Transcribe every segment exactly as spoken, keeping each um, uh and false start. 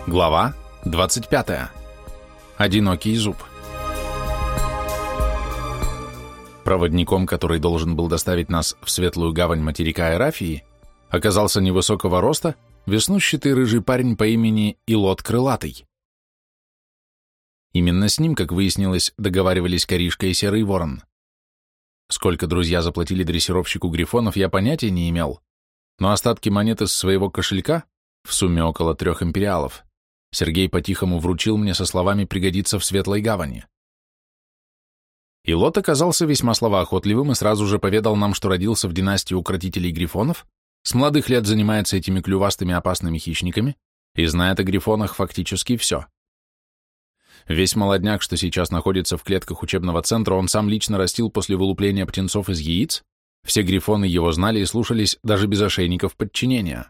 Глава двадцать пятая. Одинокий зуб. Проводником, который должен был доставить нас в светлую гавань материка Эрафии, оказался невысокого роста, веснущатый рыжий парень по имени Илот Крылатый. Именно с ним, как выяснилось, договаривались Коришка и Серый Ворон. Сколько друзья заплатили дрессировщику грифонов, я понятия не имел, но остатки монет из своего кошелька, в сумме около трех империалов, Сергей по-тихому вручил мне со словами «пригодится в светлой гавани». Илот оказался весьма словоохотливым и сразу же поведал нам, что родился в династии укротителей грифонов, с молодых лет занимается этими клювастыми опасными хищниками и знает о грифонах фактически все. Весь молодняк, что сейчас находится в клетках учебного центра, он сам лично растил после вылупления птенцов из яиц, все грифоны его знали и слушались даже без ошейников подчинения.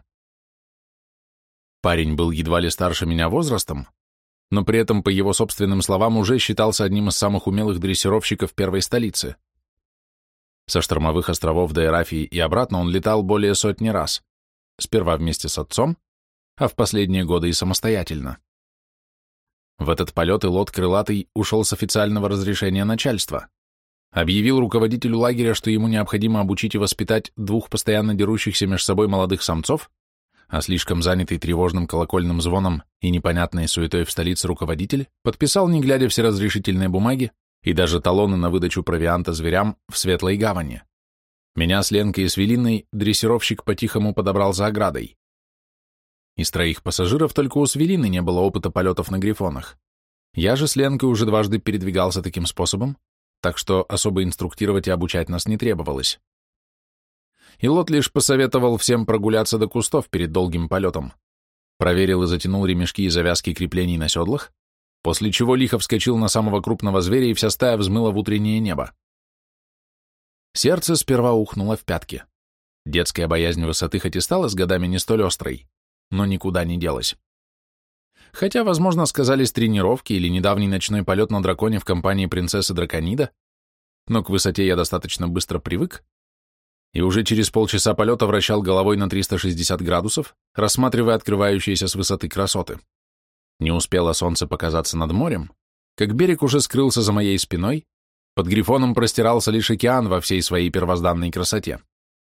Парень был едва ли старше меня возрастом, но при этом, по его собственным словам, уже считался одним из самых умелых дрессировщиков первой столицы. Со штормовых островов до Эрафии и обратно он летал более сотни раз, сперва вместе с отцом, а в последние годы и самостоятельно. В этот полет Илот Крылатый ушел с официального разрешения начальства, объявил руководителю лагеря, что ему необходимо обучить и воспитать двух постоянно дерущихся между собой молодых самцов, а слишком занятый тревожным колокольным звоном и непонятной суетой в столице руководитель подписал, не глядя, все разрешительные бумаги и даже талоны на выдачу провианта зверям в Светлой гавани. Меня с Ленкой и с Велиной дрессировщик по-тихому подобрал за оградой. Из троих пассажиров только у Свелины не было опыта полетов на грифонах. Я же с Ленкой уже дважды передвигался таким способом, так что особо инструктировать и обучать нас не требовалось. Илот лишь посоветовал всем прогуляться до кустов перед долгим полетом, проверил и затянул ремешки и завязки креплений на седлах, после чего лихо вскочил на самого крупного зверя, и вся стая взмыла в утреннее небо. Сердце сперва ухнуло в пятки. Детская боязнь высоты хоть и стала с годами не столь острой, но никуда не делась. Хотя, возможно, сказались тренировки или недавний ночной полет на драконе в компании принцессы Драконида, но к высоте я достаточно быстро привык, и уже через полчаса полета вращал головой на триста шестьдесят градусов, рассматривая открывающиеся с высоты красоты. Не успело солнце показаться над морем, как берег уже скрылся за моей спиной, под грифоном простирался лишь океан во всей своей первозданной красоте.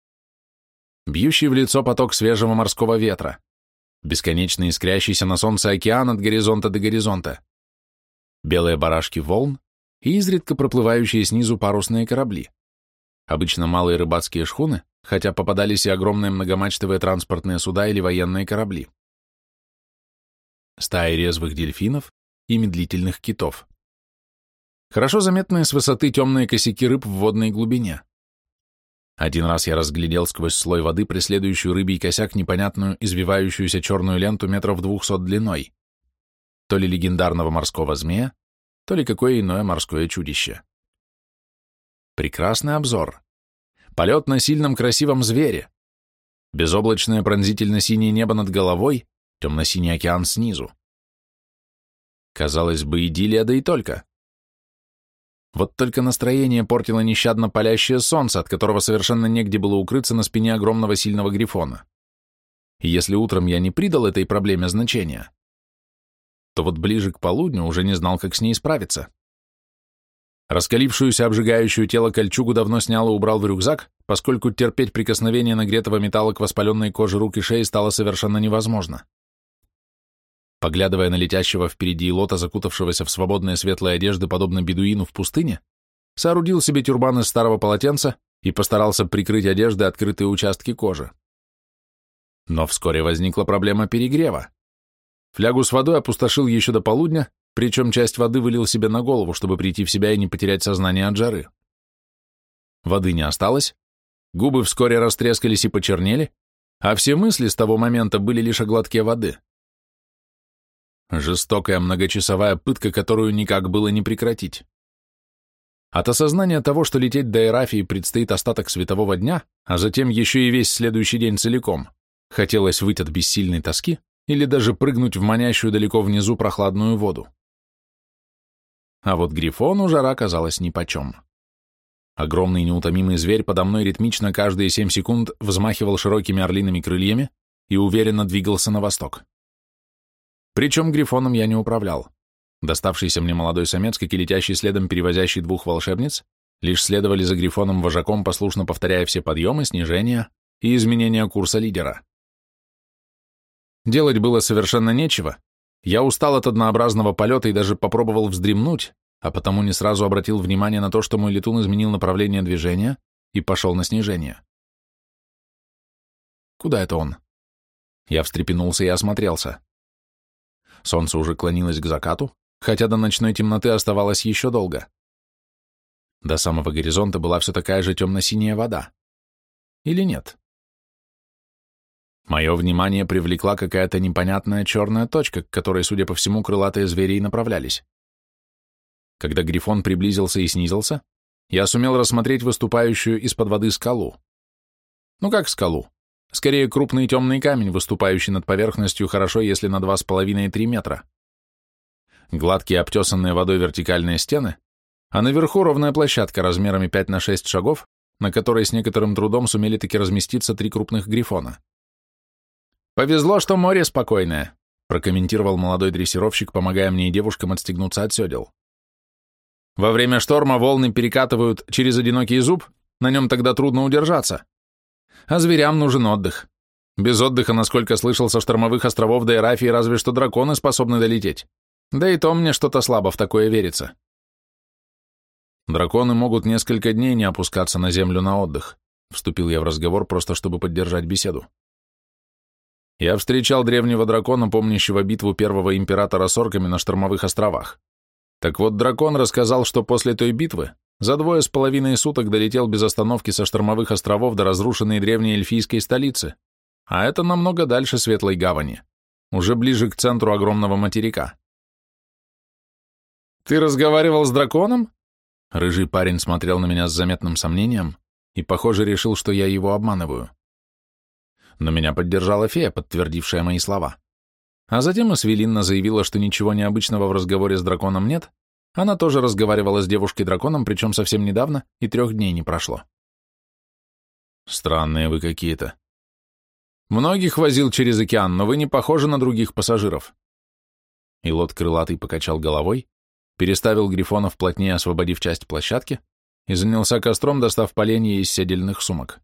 Бьющий в лицо поток свежего морского ветра, бесконечно искрящийся на солнце океан от горизонта до горизонта, белые барашки волн и изредка проплывающие снизу парусные корабли. Обычно малые рыбацкие шхуны, хотя попадались и огромные многомачтовые транспортные суда или военные корабли. Стаи резвых дельфинов и медлительных китов. Хорошо заметные с высоты темные косяки рыб в водной глубине. Один раз я разглядел сквозь слой воды преследующую рыбий косяк непонятную извивающуюся черную ленту метров двухсот длиной. То ли легендарного морского змея, то ли какое иное морское чудище. Прекрасный обзор. Полет на сильном красивом звере. Безоблачное пронзительно-синее небо над головой, темно-синий океан снизу. Казалось бы, идиллия, да и только. Вот только настроение портило нещадно палящее солнце, от которого совершенно негде было укрыться на спине огромного сильного грифона. И если утром я не придал этой проблеме значения, то вот ближе к полудню уже не знал, как с ней справиться. Раскалившуюся, обжигающую тело кольчугу давно снял и убрал в рюкзак, поскольку терпеть прикосновение нагретого металла к воспаленной коже рук и шеи стало совершенно невозможно. Поглядывая на летящего впереди Илота, закутавшегося в свободные светлые одежды, подобно бедуину в пустыне, соорудил себе тюрбан из старого полотенца и постарался прикрыть одеждой открытые участки кожи. Но вскоре возникла проблема перегрева. Флягу с водой опустошил еще до полудня, причем часть воды вылил себе на голову, чтобы прийти в себя и не потерять сознание от жары. Воды не осталось, губы вскоре растрескались и почернели, а все мысли с того момента были лишь о глотке воды. Жестокая многочасовая пытка, которую никак было не прекратить. От осознания того, что лететь до Эрафии предстоит остаток светового дня, а затем еще и весь следующий день целиком, хотелось выйти от бессильной тоски или даже прыгнуть в манящую далеко внизу прохладную воду. А вот грифону жара казалась нипочем. Огромный неутомимый зверь подо мной ритмично каждые семь секунд взмахивал широкими орлиными крыльями и уверенно двигался на восток. Причем грифоном я не управлял. Доставшийся мне молодой самец, как и летящий следом перевозящий двух волшебниц, лишь следовали за грифоном-вожаком, послушно повторяя все подъемы, снижения и изменения курса лидера. Делать было совершенно нечего. Я устал от однообразного полета и даже попробовал вздремнуть, а потому не сразу обратил внимание на то, что мой летун изменил направление движения и пошел на снижение. Куда это он? Я встрепенулся и осмотрелся. Солнце уже клонилось к закату, хотя до ночной темноты оставалось еще долго. До самого горизонта была все такая же темно-синяя вода. Или нет? Мое внимание привлекла какая-то непонятная черная точка, к которой, судя по всему, крылатые звери и направлялись. Когда грифон приблизился и снизился, я сумел рассмотреть выступающую из-под воды скалу. Ну как скалу? Скорее, крупный темный камень, выступающий над поверхностью хорошо, если на два с половиной-три метра. Гладкие обтесанные водой вертикальные стены, а наверху ровная площадка размерами пять на шесть шагов, на которой с некоторым трудом сумели таки разместиться три крупных грифона. «Повезло, что море спокойное», прокомментировал молодой дрессировщик, помогая мне и девушкам отстегнуться от седел. «Во время шторма волны перекатывают через одинокий зуб, на нем тогда трудно удержаться. А зверям нужен отдых. Без отдыха, насколько слышал, со штормовых островов до Эрафии разве что драконы способны долететь. Да и то мне что-то слабо в такое верится». «Драконы могут несколько дней не опускаться на землю на отдых», вступил я в разговор, просто чтобы поддержать беседу. «Я встречал древнего дракона, помнящего битву первого императора с орками на штормовых островах. Так вот, дракон рассказал, что после той битвы за двое с половиной суток долетел без остановки со штормовых островов до разрушенной древней эльфийской столицы, а это намного дальше Светлой Гавани, уже ближе к центру огромного материка». «Ты разговаривал с драконом?» Рыжий парень смотрел на меня с заметным сомнением и, похоже, решил, что я его обманываю. Но меня поддержала фея, подтвердившая мои слова. А затем и Свелинна заявила, что ничего необычного в разговоре с драконом нет, она тоже разговаривала с девушкой-драконом, причем совсем недавно, и трех дней не прошло. «Странные вы какие-то. Многих возил через океан, но вы не похожи на других пассажиров». Илот крылатый покачал головой, переставил грифонов плотнее, освободив часть площадки, и занялся костром, достав поленья из седельных сумок.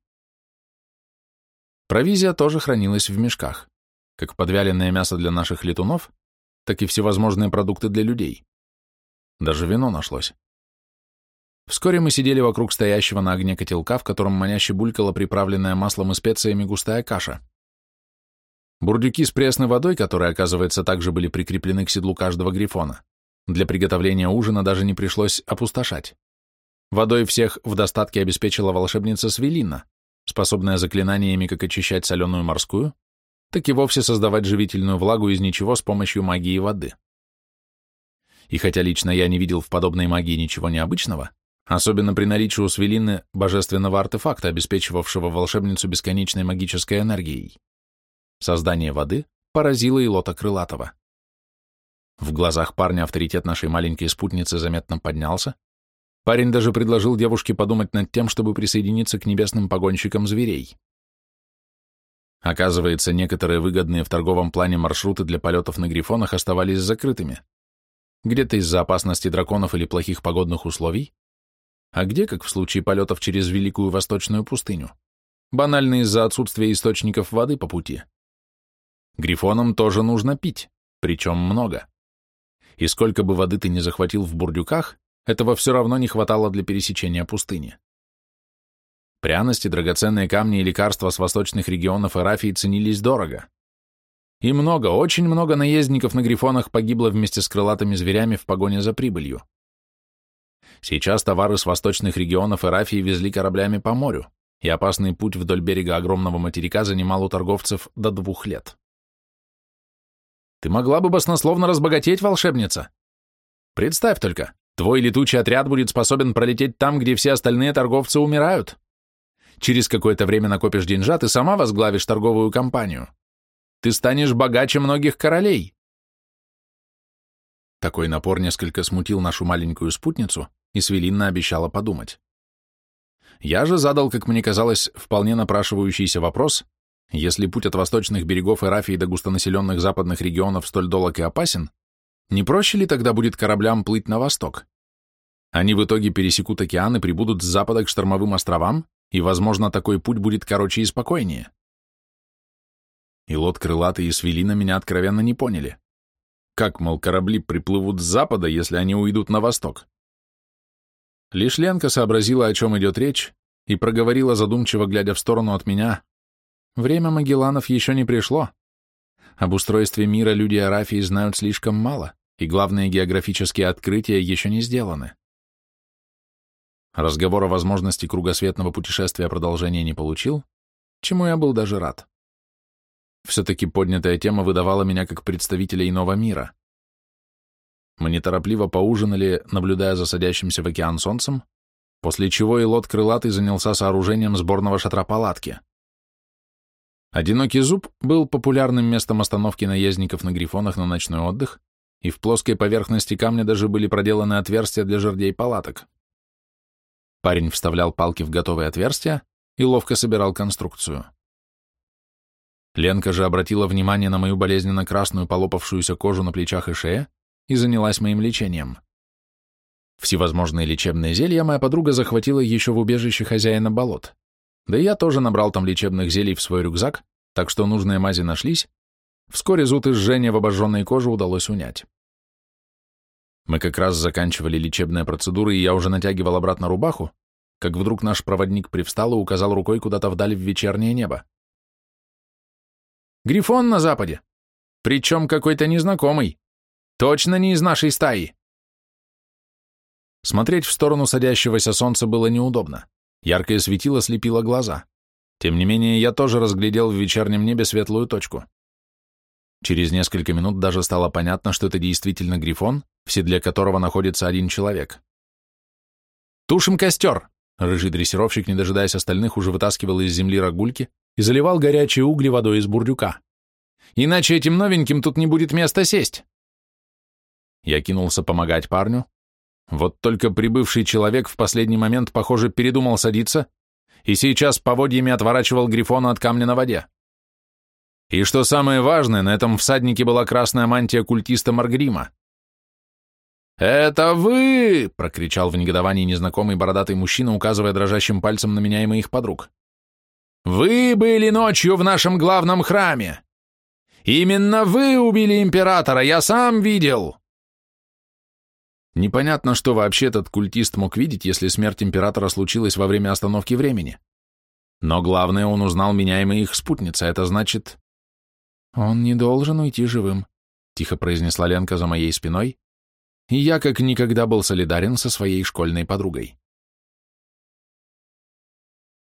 Провизия тоже хранилась в мешках, как подвяленное мясо для наших летунов, так и всевозможные продукты для людей. Даже вино нашлось. Вскоре мы сидели вокруг стоящего на огне котелка, в котором маняще булькала приправленная маслом и специями густая каша. Бурдюки с пресной водой, которые, оказывается, также были прикреплены к седлу каждого грифона, для приготовления ужина даже не пришлось опустошать. Водой всех в достатке обеспечила волшебница Свелинна, способная заклинаниями как очищать соленую морскую, так и вовсе создавать живительную влагу из ничего с помощью магии воды. И хотя лично я не видел в подобной магии ничего необычного, особенно при наличии у Свелинны божественного артефакта, обеспечивавшего волшебницу бесконечной магической энергией, создание воды поразило Илота Крылатого. В глазах парня авторитет нашей маленькой спутницы заметно поднялся. Парень даже предложил девушке подумать над тем, чтобы присоединиться к небесным погонщикам зверей. Оказывается, некоторые выгодные в торговом плане маршруты для полетов на грифонах оставались закрытыми. Где-то из-за опасности драконов или плохих погодных условий, а где, как в случае полетов через Великую Восточную пустыню, банально из-за отсутствия источников воды по пути. Грифонам тоже нужно пить, причем много. И сколько бы воды ты ни захватил в бурдюках, этого все равно не хватало для пересечения пустыни. Пряности, драгоценные камни и лекарства с восточных регионов Эрафии ценились дорого. И много, очень много наездников на грифонах погибло вместе с крылатыми зверями в погоне за прибылью. Сейчас товары с восточных регионов Эрафии везли кораблями по морю, и опасный путь вдоль берега огромного материка занимал у торговцев до двух лет. Ты могла бы баснословно разбогатеть, волшебница. Представь только, твой летучий отряд будет способен пролететь там, где все остальные торговцы умирают. Через какое-то время накопишь деньжат и сама возглавишь торговую компанию. Ты станешь богаче многих королей. Такой напор несколько смутил нашу маленькую спутницу, и Свелинна обещала подумать. Я же задал, как мне казалось, вполне напрашивающийся вопрос, Если путь от восточных берегов Эрафии до густонаселенных западных регионов столь долог и опасен, не проще ли тогда будет кораблям плыть на восток? Они в итоге пересекут океан и прибудут с запада к штормовым островам, и, возможно, такой путь будет короче и спокойнее. Илот, Крылатый и Свелина меня откровенно не поняли. Как, мол, корабли приплывут с запада, если они уйдут на восток? Лишь Ленка сообразила, о чем идет речь, и проговорила, задумчиво глядя в сторону от меня: «Время Магелланов еще не пришло. Об устройстве мира люди Эрафии знают слишком мало, и главные географические открытия еще не сделаны». Разговор о возможности кругосветного путешествия продолжения не получил, чему я был даже рад. Все-таки поднятая тема выдавала меня как представителя иного мира. Мы неторопливо поужинали, наблюдая за садящимся в океан солнцем, после чего Илот Крылатый занялся сооружением сборного шатра палатки. Одинокий зуб был популярным местом остановки наездников на грифонах на ночной отдых, и в плоской поверхности камня даже были проделаны отверстия для жердей палаток. Парень вставлял палки в готовые отверстия и ловко собирал конструкцию. Ленка же обратила внимание на мою болезненно красную полопавшуюся кожу на плечах и шее и занялась моим лечением. Всевозможные лечебные зелья моя подруга захватила еще в убежище хозяина болот, да и я тоже набрал там лечебных зелий в свой рюкзак, так что нужные мази нашлись. Вскоре зуд и жжение в обожженной коже удалось унять. Мы как раз заканчивали лечебные процедуры, и я уже натягивал обратно рубаху, как вдруг наш проводник привстал и указал рукой куда-то вдаль в вечернее небо. «Грифон на западе! Причем какой-то незнакомый! Точно не из нашей стаи!» Смотреть в сторону садящегося солнца было неудобно. Яркое светило слепило глаза. Тем не менее, я тоже разглядел в вечернем небе светлую точку. Через несколько минут даже стало понятно, что это действительно грифон, в седле которого находится один человек. «Тушим костер!» Рыжий дрессировщик, не дожидаясь остальных, уже вытаскивал из земли рогульки и заливал горячие угли водой из бурдюка. «Иначе этим новеньким тут не будет места сесть!» Я кинулся помогать парню. Вот только прибывший человек в последний момент, похоже, передумал садиться и сейчас поводьями отворачивал грифона от камня на воде. И что самое важное, на этом всаднике была красная мантия культиста Маргрима. «Это вы!» — прокричал в негодовании незнакомый бородатый мужчина, указывая дрожащим пальцем на меня и моих подруг. «Вы были ночью в нашем главном храме! Именно вы убили императора, я сам видел!» Непонятно, что вообще этот культист мог видеть, если смерть императора случилась во время остановки времени. Но главное, он узнал меня и моих спутниц, а это значит... «Он не должен уйти живым», — тихо произнесла Ленка за моей спиной, и я как никогда был солидарен со своей школьной подругой.